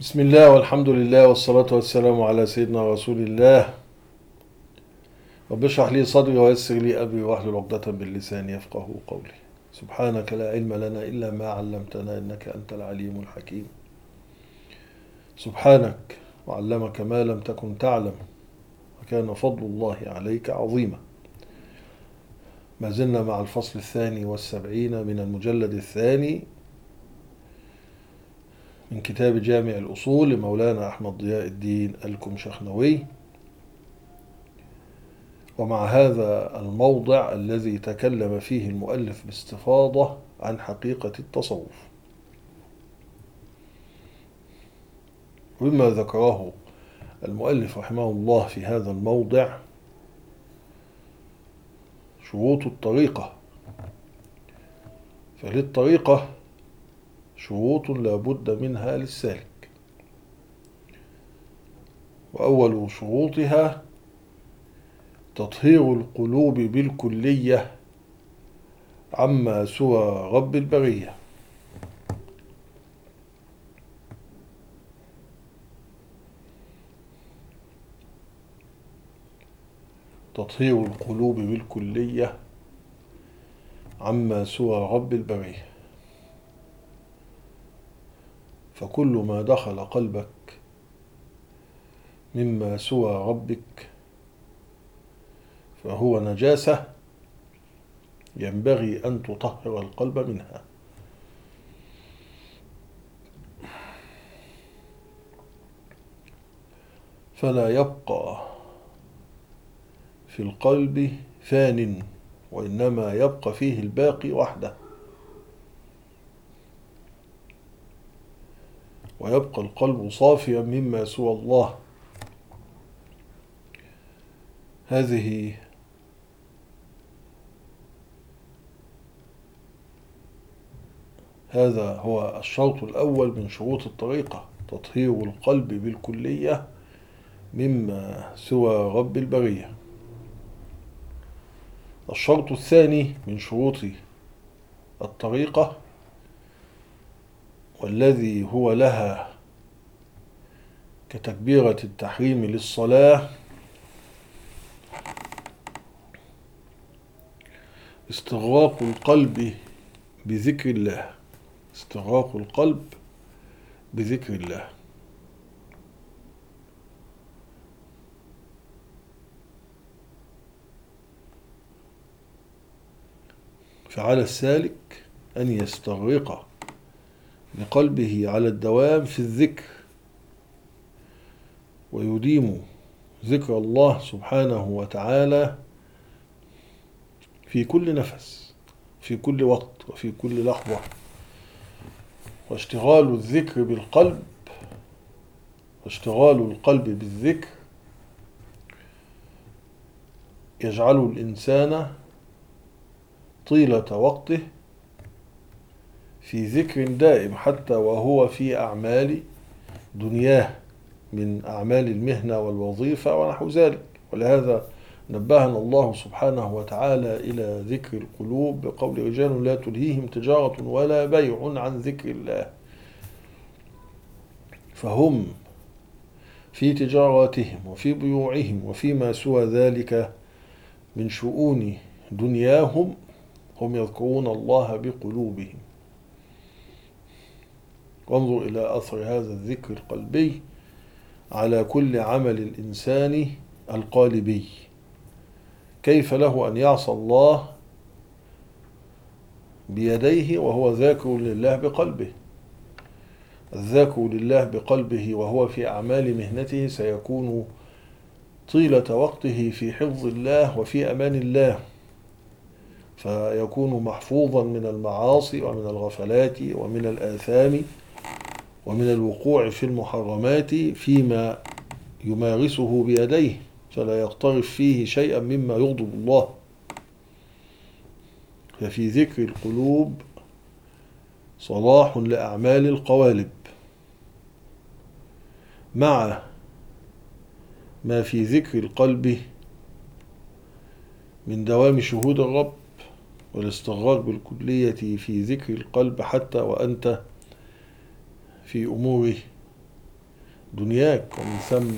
بسم الله والحمد لله والصلاة والسلام على سيدنا رسول الله. رب اشرح لي صدري ويسر لي أمري واحلل عقدة من لساني يفقه قولي. سبحانك لا علم لنا إلا ما علمتنا إنك أنت العليم الحكيم. سبحانك وعلمك ما لم تكن تعلم وكان فضل الله عليك عظيما. ما زلنا مع الفصل 72 من المجلد الثاني من كتاب جامع الأصول لمولانا أحمد ضياء الدين الكمشخنوي، ومع هذا الموضع الذي تكلم فيه المؤلف باستفاضة عن حقيقة التصوف، ومما ذكره المؤلف رحمه الله في هذا الموضع شروط الطريقة. فللطريقة شروط لا بد منها للسالك، وأول شروطها تطهير القلوب بالكلية عما سوى رب البرية. تطهير القلوب بالكلية عما سوى رب البرية، فكل ما دخل قلبك مما سوى ربك فهو نجاسة ينبغي أن تطهر القلب منها. فلا يبقى في القلب فان، وإنما يبقى فيه الباقي وحده، ويبقى القلب صافيا مما سوى الله. هذا هو الشرط الأول من شروط الطريقة، تطهير القلب بالكلية مما سوى رب البرية. الشرط الثاني من شروط الطريقة، والذي هو لها كتكبيرة التحريم للصلاة، استغراق القلب بذكر الله. استغراق القلب بذكر الله. فعلى السالك أن يستغرق بقلبه على الدوام في الذكر، ويديم ذكر الله سبحانه وتعالى في كل نفس، في كل وقت، وفي كل لحظة. واشتغال الذكر بالقلب، واشتغال القلب بالذكر يجعل الإنسان طيلة وقته في ذكر دائم، حتى وهو في أعمال دنياه من أعمال المهنة والوظيفة ونحو ذلك. ولهذا نبهنا الله سبحانه وتعالى إلى ذكر القلوب بقول: رجال لا تلهيهم تجارة ولا بيع عن ذكر الله. فهم في تجاراتهم وفي بيوعهم وفيما سوى ذلك من شؤون دنياهم هم يذكرون الله بقلوبهم. وانظر إلى أثر هذا الذكر القلبي على كل عمل الإنسان القالبي. كيف له أن يعصى الله بيديه وهو ذاكر لله بقلبه؟ الذاكر لله بقلبه وهو في أعمال مهنته سيكون طيلة وقته في حفظ الله وفي أمان الله، فيكون محفوظا من المعاصي ومن الغفلات ومن الآثام ومن الوقوع في المحرمات فيما يمارسه بيديه، فلا يقترف فيه شيئا مما يغضب الله. ففي ذكر القلوب صلاح لأعمال القوالب، مع ما في ذكر القلب من دوام شهود الرب والاستغراق بالكلية في ذكر القلب، حتى وأنت في أمور دنياك. ومن ثم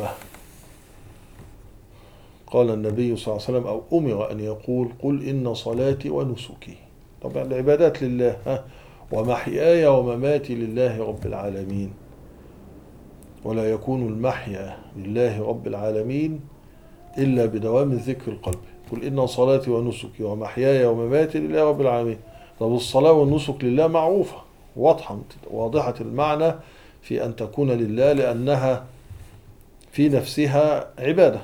قال النبي صلى الله عليه وسلم أو أمر أن يقول قل إن صلاتي ونسكي. طبعا العبادات لله، ومحياي ومماتي لله رب العالمين. ولا يكون المحيا لله رب العالمين إلا بدوام ذكر القلب. قل إن صلاتي ونسكي ومحياي ومماتي لله رب العالمين. طب الصلاة والنسك لله معروفة واضحة المعنى في أن تكون لله، لأنها في نفسها عبادة.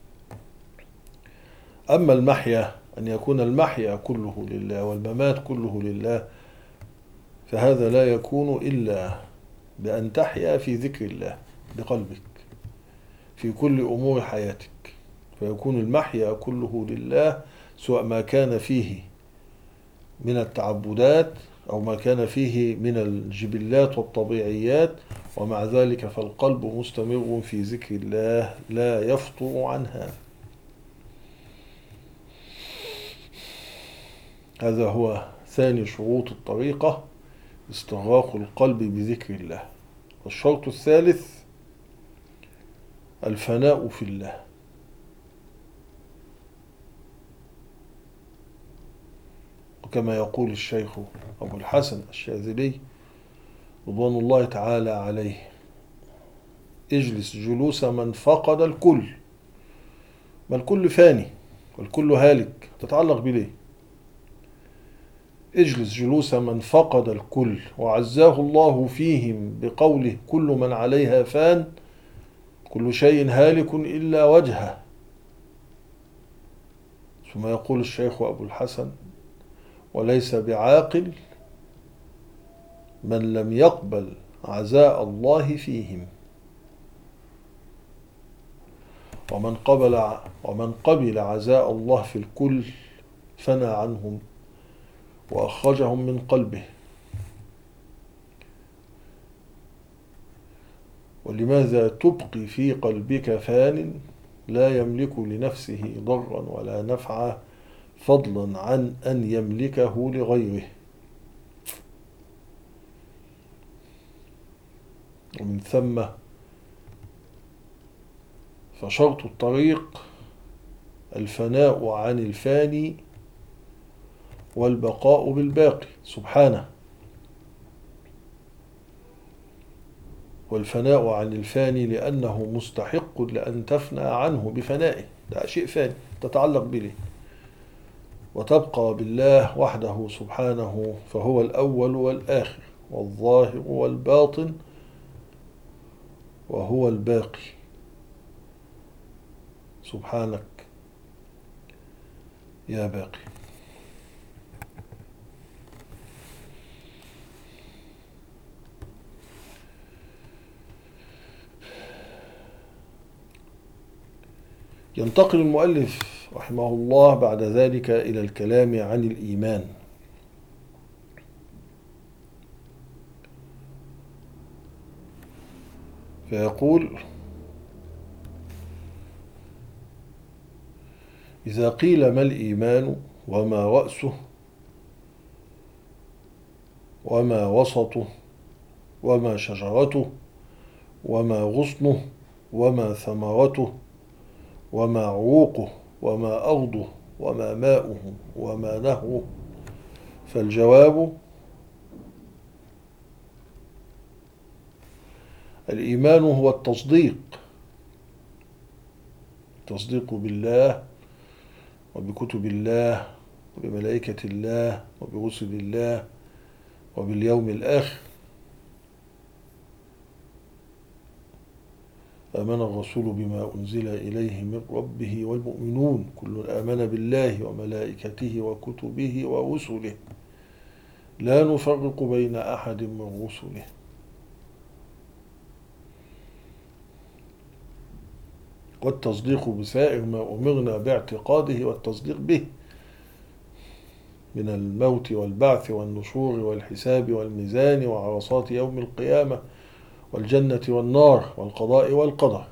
أما المحيا، أن يكون المحيا كله لله والممات كله لله، فهذا لا يكون إلا بأن تحيا في ذكر الله بقلبك في كل أمور حياتك، فيكون المحيا كله لله، سواء ما كان فيه من التعبدات أو ما كان فيه من الجبلات والطبيعيات، ومع ذلك فالقلب مستمر في ذكر الله لا يفطر عنها. هذا هو ثاني شروط الطريقة، استغراق القلب بذكر الله. الشرط الثالث الفناء في الله. وكما يقول الشيخ أبو الحسن الشاذلي رضوان الله تعالى عليه: اجلس جلوس من فقد الكل. ما الكل فاني والكل هالك، تتعلق بليه؟ اجلس جلوس من فقد الكل وعزاه الله فيهم بقوله: كل من عليها فان، كل شيء هالك إلا وجهه. ثم يقول الشيخ أبو الحسن: وليس بعاقل من لم يقبل عزاء الله فيهم. ومن قبل عزاء الله في الكل فنى عنهم وأخرجهم من قلبه. ولماذا تبقي في قلبك فان لا يملك لنفسه ضرا ولا نفعا، فضلا عن أن يملكه لغيره؟ ومن ثم فشرط الطريق الفناء عن الفاني والبقاء بالباقي سبحانه. والفناء عن الفاني لأنه مستحق لأن تفنى عنه بفنائه، ده شيء فاني تتعلق به، وتبقى بالله وحده سبحانه، فهو الأول والآخر والظاهر والباطن، وهو الباقي سبحانك يا باقي. ينتقل المؤلف رحمه الله بعد ذلك إلى الكلام عن الإيمان. فيقول: إذا قيل ما الإيمان وما رأسه وما وسطه وما شجرته وما غصنه وما ثمرته وما عروقه وما أرضه وما ماؤه وما نهره، فالجواب: الإيمان هو التصديق بالله وبكتب الله وبملائكة الله وبرسل الله وباليوم الآخر. آمن الرسول بما أنزل إليه من ربه والمؤمنون كل آمن بالله وملائكته وكتبه ورسله لا نفرق بين أحد من رسله. والتصديق بسائر ما أمرنا باعتقاده والتصديق به من الموت والبعث والنشور والحساب والميزان وعرصات يوم القيامة والجنة والنار والقضاء والقدر.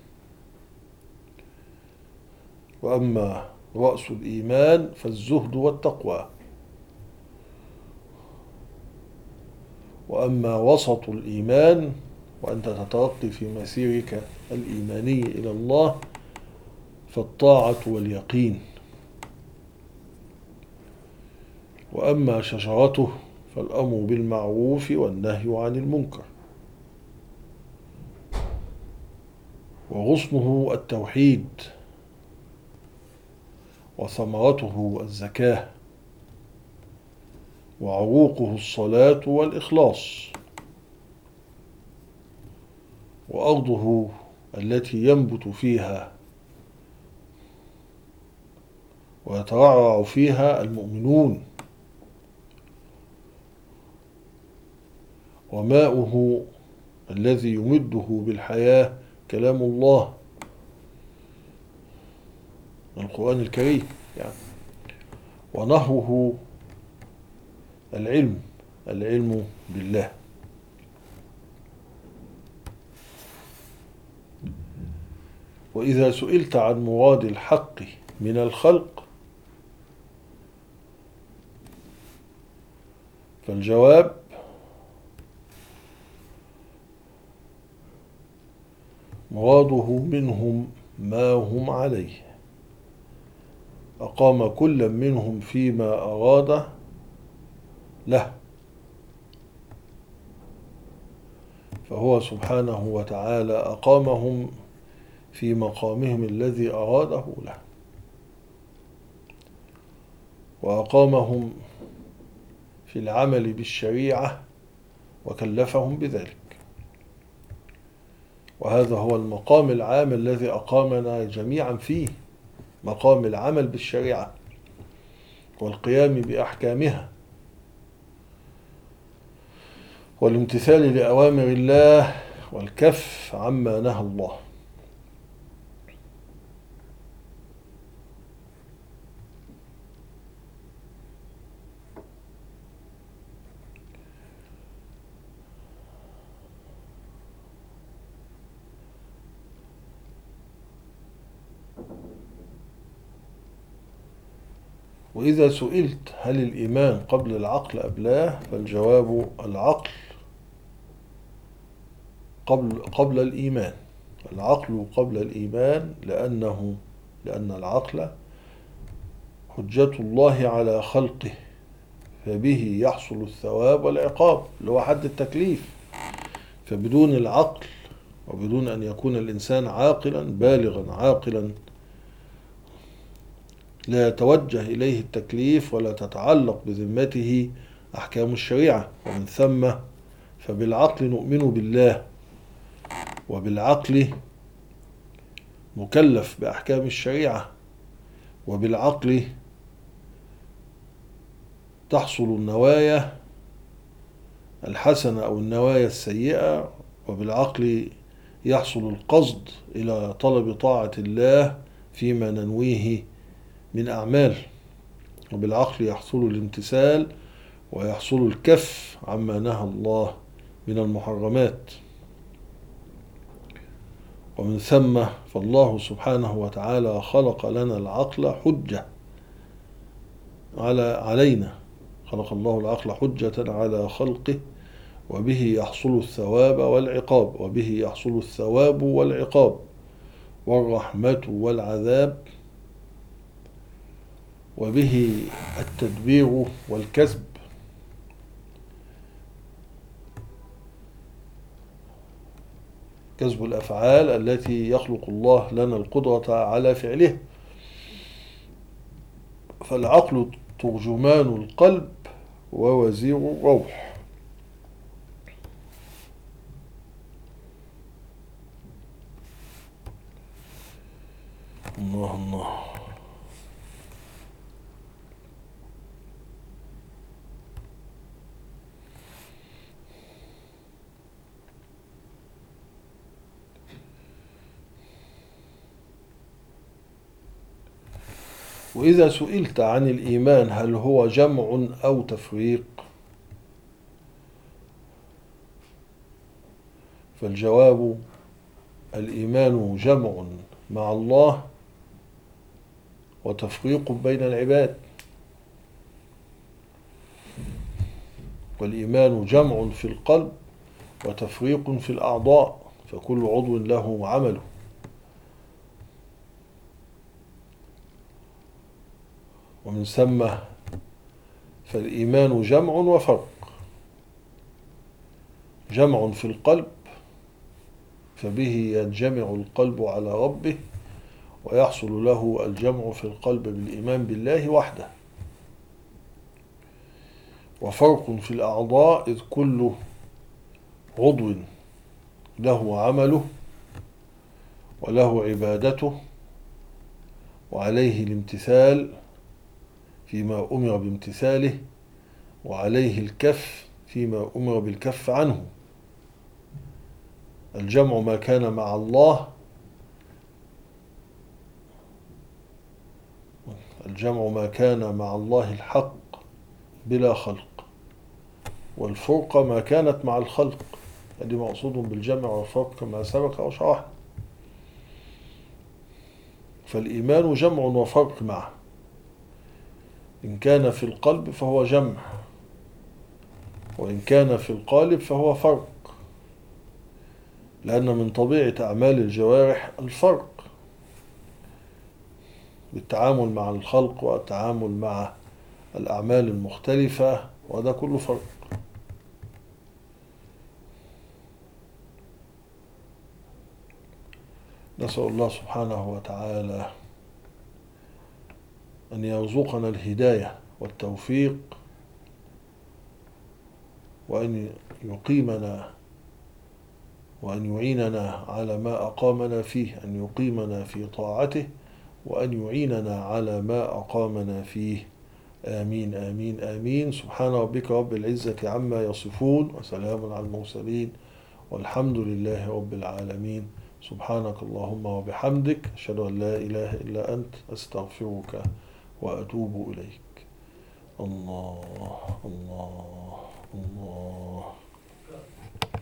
وأما رأس الإيمان فالزهد والتقوى. وأما وسط الإيمان وأنت تترقي في مسيرك الإيماني إلى الله، فالطاعة واليقين. وأما شجرته فالأمر بالمعروف والنهي عن المنكر، وغصنه التوحيد، وثمرته الزكاة، وعروقه الصلاة والإخلاص، وأرضه التي ينبت فيها ويترعرع فيها المؤمنون، وماؤه الذي يمده بالحياة كلام الله، القرآن الكريم يعني. ونهره العلم بالله. وإذا سئلت عن مراد الحق من الخلق فالجواب مراده منهم ما هم عليه، أقام كل منهم فيما أراد له، فهو سبحانه وتعالى أقامهم في مقامهم الذي أراده له، وأقامهم في العمل بالشريعة وكلفهم بذلك. وهذا هو المقام العام الذي أقامنا جميعا فيه، مقام العمل بالشريعة والقيام بأحكامها والامتثال لأوامر الله والكف عما نهى الله. وإذا سئلت هل الإيمان قبل العقل أم لا، فالجواب العقل قبل الإيمان. العقل قبل الإيمان لأن العقل حجة الله على خلقه، فبه يحصل الثواب والعقاب، اللي هو حد التكليف. فبدون العقل وبدون أن يكون الإنسان عاقلا بالغا عاقلا لا يتوجه إليه التكليف ولا تتعلق بذمته أحكام الشريعة. ومن ثم فبالعقل نؤمن بالله، وبالعقل مكلف بأحكام الشريعة، وبالعقل تحصل النوايا الحسنة أو النوايا السيئة، وبالعقل يحصل القصد إلى طلب طاعة الله فيما ننويه من أعمال، وبالعقل يحصل الامتثال ويحصل الكف عما نهى الله من المحرمات. ومن ثم فالله سبحانه وتعالى خلق لنا العقل حجة علينا، خلق الله العقل حجة على خلقه، وبه يحصل الثواب والعقاب، وبه يحصل الثواب والعقاب والرحمة والعذاب، وبه التدبير والكسب، كسب الأفعال التي يخلق الله لنا القدرة على فعلها. فالعقل ترجمان القلب ووزير الروح. الله الله. وإذا سئلت عن الإيمان هل هو جمع أو تفريق، فالجواب الإيمان جمع مع الله وتفريق بين العباد. والإيمان جمع في القلب وتفريق في الأعضاء، فكل عضو له عمله. ومن ثم فالإيمان جمع وفرق. جمع في القلب، فبه ينجمع القلب على ربه، ويحصل له الجمع في القلب بالإيمان بالله وحده. وفرق في الأعضاء، إذ كل عضو له عمله وله عبادته وعليه الامتثال فيما أمر بامتثاله، وعليه الكف فيما أمر بالكف عنه. الجمع ما كان مع الله، الجمع ما كان مع الله الحق بلا خلق، والفرقة ما كانت مع الخلق. هذه مقصود بالجمع والفرق كما سبق أو شرحنا. فالإيمان جمع وفرق معه. إن كان في القلب فهو جمع، وإن كان في القالب فهو فرق، لأن من طبيعة أعمال الجوارح الفرق بالتعامل مع الخلق والتعامل مع الأعمال المختلفة، وده كله فرق. نسأل الله سبحانه وتعالى أن يرزقنا الهداية والتوفيق، وأن يقيمنا وأن يعيننا على ما أقامنا فيه، أن يقيمنا في طاعته، وأن يعيننا على ما أقامنا فيه. آمين آمين آمين. سبحان ربك رب العزة عما يصفون، وسلام على المرسلين، والحمد لله رب العالمين. سبحانك اللهم وبحمدك، أشهد أن لا إله إلا أنت، أستغفرك وأتوب إليك. الله الله الله.